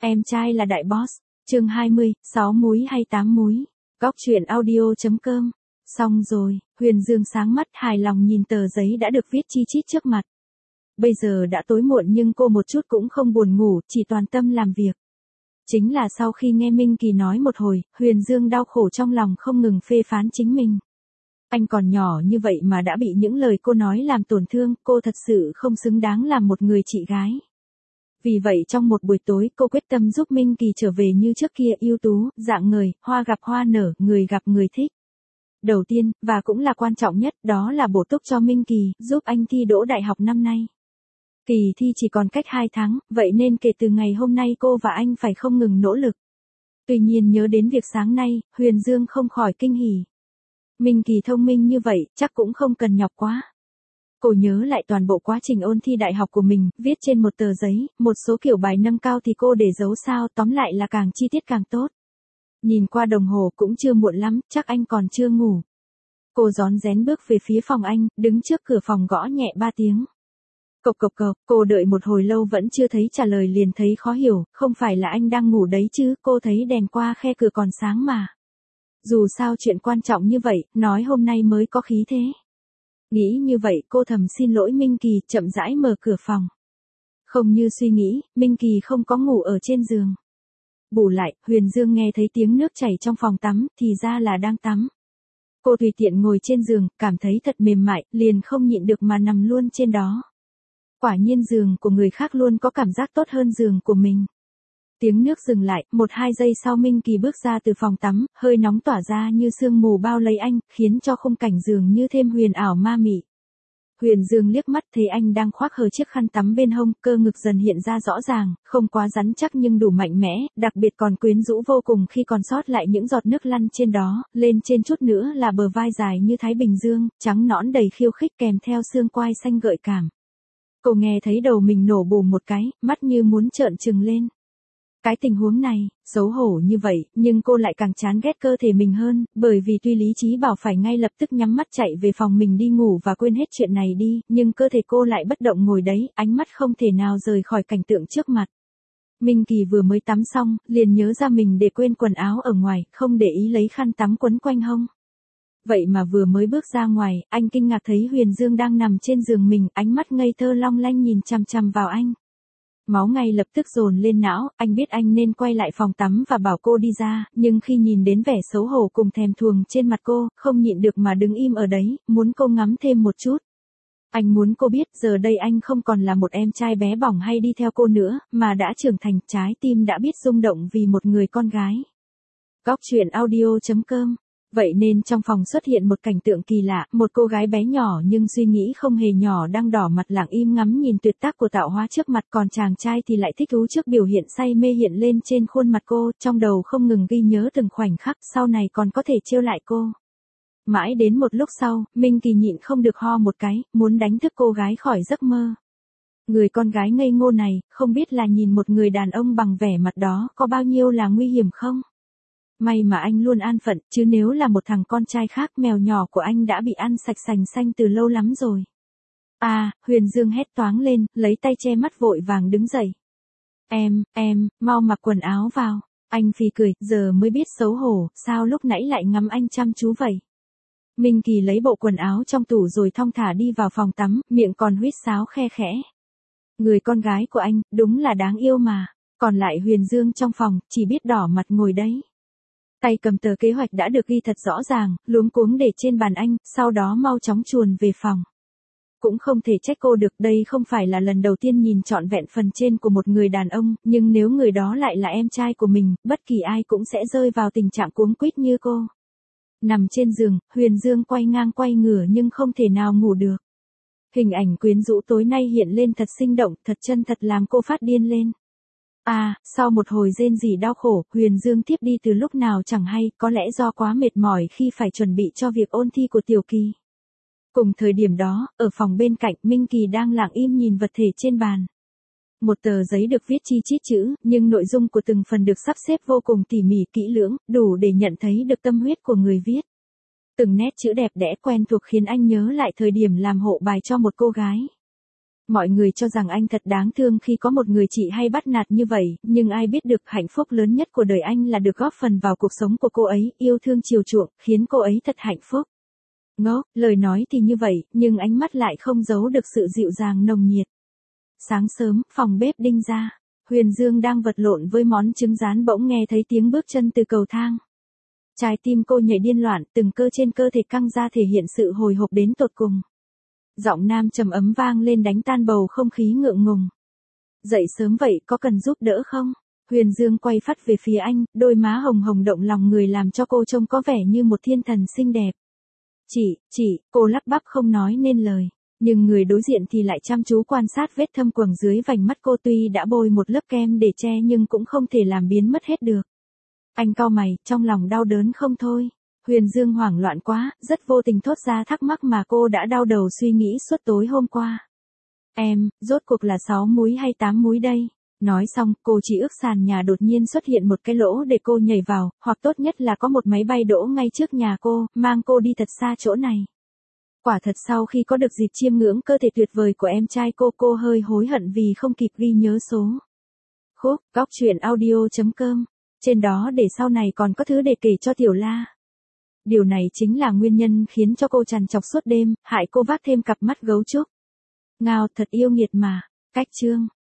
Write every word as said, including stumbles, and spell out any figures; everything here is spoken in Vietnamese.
Em trai là đại boss. Chương hai mươi, sáu múi hay tám múi. Góc truyện audio.com. Xong rồi, Huyền Dương sáng mắt hài lòng nhìn tờ giấy đã được viết chi chít trước mặt. Bây giờ đã tối muộn nhưng cô một chút cũng không buồn ngủ, chỉ toàn tâm làm việc. Chính là sau khi nghe Minh Kỳ nói một hồi, Huyền Dương đau khổ trong lòng không ngừng phê phán chính mình. Anh còn nhỏ như vậy mà đã bị những lời cô nói làm tổn thương, cô thật sự không xứng đáng làm một người chị gái. Vì vậy trong một buổi tối cô quyết tâm giúp Minh Kỳ trở về như trước kia, ưu tú, dạng người, hoa gặp hoa nở, người gặp người thích. Đầu tiên, và cũng là quan trọng nhất, đó là bổ túc cho Minh Kỳ, giúp anh thi đỗ đại học năm nay. Kỳ thi chỉ còn cách hai tháng, vậy nên kể từ ngày hôm nay cô và anh phải không ngừng nỗ lực. Tuy nhiên nhớ đến việc sáng nay, Huyền Dương không khỏi kinh hỉ. Minh Kỳ thông minh như vậy, chắc cũng không cần nhọc quá. Cô nhớ lại toàn bộ quá trình ôn thi đại học của mình, viết trên một tờ giấy, một số kiểu bài nâng cao thì cô để giấu sao, tóm lại là càng chi tiết càng tốt. Nhìn qua đồng hồ cũng chưa muộn lắm, chắc anh còn chưa ngủ. Cô rón rén bước về phía phòng anh, đứng trước cửa phòng gõ nhẹ ba tiếng. Cộc cộc cộc, cô đợi một hồi lâu vẫn chưa thấy trả lời liền thấy khó hiểu, không phải là anh đang ngủ đấy chứ, cô thấy đèn qua khe cửa còn sáng mà. Dù sao chuyện quan trọng như vậy, nói hôm nay mới có khí thế. Nghĩ như vậy cô thầm xin lỗi Minh Kỳ, chậm rãi mở cửa phòng. Không như suy nghĩ, Minh Kỳ không có ngủ ở trên giường. Bù lại, Huyền Dương nghe thấy tiếng nước chảy trong phòng tắm, thì ra là đang tắm. Cô tùy tiện ngồi trên giường, cảm thấy thật mềm mại, liền không nhịn được mà nằm luôn trên đó. Quả nhiên giường của người khác luôn có cảm giác tốt hơn giường của mình. Tiếng nước dừng lại, một hai giây sau Minh Kỳ bước ra từ phòng tắm, hơi nóng tỏa ra như sương mù bao lấy anh, khiến cho khung cảnh giường như thêm huyền ảo ma mị. Huyền Dương liếc mắt thấy anh đang khoác hờ chiếc khăn tắm bên hông, cơ ngực dần hiện ra rõ ràng, không quá rắn chắc nhưng đủ mạnh mẽ, đặc biệt còn quyến rũ vô cùng khi còn sót lại những giọt nước lăn trên đó, lên trên chút nữa là bờ vai dài như Thái Bình Dương, trắng nõn đầy khiêu khích kèm theo xương quai xanh gợi cảm. Cô nghe thấy đầu mình nổ bùm một cái, mắt như muốn trợn trừng lên. Cái tình huống này, xấu hổ như vậy, nhưng cô lại càng chán ghét cơ thể mình hơn, bởi vì tuy lý trí bảo phải ngay lập tức nhắm mắt chạy về phòng mình đi ngủ và quên hết chuyện này đi, nhưng cơ thể cô lại bất động ngồi đấy, ánh mắt không thể nào rời khỏi cảnh tượng trước mặt. Minh Kỳ vừa mới tắm xong, liền nhớ ra mình để quên quần áo ở ngoài, không để ý lấy khăn tắm quấn quanh hông. Vậy mà vừa mới bước ra ngoài, anh kinh ngạc thấy Huyền Dương đang nằm trên giường mình, ánh mắt ngây thơ long lanh nhìn chằm chằm vào anh. Máu ngay lập tức dồn lên não, anh biết anh nên quay lại phòng tắm và bảo cô đi ra, nhưng khi nhìn đến vẻ xấu hổ cùng thèm thuồng trên mặt cô, không nhịn được mà đứng im ở đấy, muốn cô ngắm thêm một chút. Anh muốn cô biết giờ đây anh không còn là một em trai bé bỏng hay đi theo cô nữa, mà đã trưởng thành, trái tim đã biết rung động vì một người con gái. Góc truyện audio.com. Vậy nên trong phòng xuất hiện một cảnh tượng kỳ lạ, một cô gái bé nhỏ nhưng suy nghĩ không hề nhỏ đang đỏ mặt lặng im ngắm nhìn tuyệt tác của tạo hóa trước mặt, còn chàng trai thì lại thích thú trước biểu hiện say mê hiện lên trên khuôn mặt cô, trong đầu không ngừng ghi nhớ từng khoảnh khắc, sau này còn có thể trêu lại cô. Mãi đến một lúc sau, Minh Kỳ nhịn không được ho một cái, muốn đánh thức cô gái khỏi giấc mơ. Người con gái ngây ngô này, không biết là nhìn một người đàn ông bằng vẻ mặt đó có bao nhiêu là nguy hiểm không? May mà anh luôn an phận, chứ nếu là một thằng con trai khác, mèo nhỏ của anh đã bị ăn sạch sành xanh từ lâu lắm rồi. À, Huyền Dương hét toáng lên, lấy tay che mắt vội vàng đứng dậy. Em, em, mau mặc quần áo vào. Anh phì cười, giờ mới biết xấu hổ, sao lúc nãy lại ngắm anh chăm chú vậy. Minh Kỳ lấy bộ quần áo trong tủ rồi thong thả đi vào phòng tắm, miệng còn huýt sáo khe khẽ. Người con gái của anh, đúng là đáng yêu mà. Còn lại Huyền Dương trong phòng, chỉ biết đỏ mặt ngồi đấy. Tay cầm tờ kế hoạch đã được ghi thật rõ ràng, luống cuống để trên bàn anh, sau đó mau chóng chuồn về phòng. Cũng không thể trách cô được, đây không phải là lần đầu tiên nhìn trọn vẹn phần trên của một người đàn ông, nhưng nếu người đó lại là em trai của mình, bất kỳ ai cũng sẽ rơi vào tình trạng cuống quýt như cô. Nằm trên giường, Huyền Dương quay ngang quay ngửa nhưng không thể nào ngủ được. Hình ảnh quyến rũ tối nay hiện lên thật sinh động, thật chân thật làm cô phát điên lên. À, sau một hồi rên rỉ đau khổ, Huyền Dương tiếp đi từ lúc nào chẳng hay, có lẽ do quá mệt mỏi khi phải chuẩn bị cho việc ôn thi của Tiểu Kỳ. Cùng thời điểm đó, ở phòng bên cạnh, Minh Kỳ đang lặng im nhìn vật thể trên bàn. Một tờ giấy được viết chi chít chữ, nhưng nội dung của từng phần được sắp xếp vô cùng tỉ mỉ kỹ lưỡng, đủ để nhận thấy được tâm huyết của người viết. Từng nét chữ đẹp đẽ quen thuộc khiến anh nhớ lại thời điểm làm hộ bài cho một cô gái. Mọi người cho rằng anh thật đáng thương khi có một người chị hay bắt nạt như vậy, nhưng ai biết được hạnh phúc lớn nhất của đời anh là được góp phần vào cuộc sống của cô ấy, yêu thương chiều chuộng, khiến cô ấy thật hạnh phúc. Ngốc, lời nói thì như vậy, nhưng ánh mắt lại không giấu được sự dịu dàng nồng nhiệt. Sáng sớm, phòng bếp Đinh ra, Huyền Dương đang vật lộn với món trứng rán bỗng nghe thấy tiếng bước chân từ cầu thang. Trái tim cô nhảy điên loạn, từng cơ trên cơ thể căng ra thể hiện sự hồi hộp đến tột cùng. Giọng nam trầm ấm vang lên đánh tan bầu không khí ngượng ngùng. Dậy sớm vậy, có cần giúp đỡ không? Huyền Dương quay phát về phía anh, đôi má hồng hồng động lòng người làm cho cô trông có vẻ như một thiên thần xinh đẹp. Chị, chị, cô lắp bắp không nói nên lời. Nhưng người đối diện thì lại chăm chú quan sát vết thâm quầng dưới vành mắt cô, tuy đã bôi một lớp kem để che nhưng cũng không thể làm biến mất hết được. Anh cau mày, trong lòng đau đớn không thôi. Huyền Dương hoảng loạn quá, rất vô tình thốt ra thắc mắc mà cô đã đau đầu suy nghĩ suốt tối hôm qua. Em, rốt cuộc là sáu múi hay tám múi đây? Nói xong, cô chỉ ước sàn nhà đột nhiên xuất hiện một cái lỗ để cô nhảy vào, hoặc tốt nhất là có một máy bay đỗ ngay trước nhà cô, mang cô đi thật xa chỗ này. Quả thật sau khi có được dịp chiêm ngưỡng cơ thể tuyệt vời của em trai cô, cô hơi hối hận vì không kịp ghi nhớ số. Khúc, góc truyện audio chấm com. Trên đó để sau này còn có thứ để kể cho Tiểu La. Điều này chính là nguyên nhân khiến cho cô trằn trọc suốt đêm, hại cô vác thêm cặp mắt gấu trúc. Ngao, thật yêu nghiệt mà. Cách chương.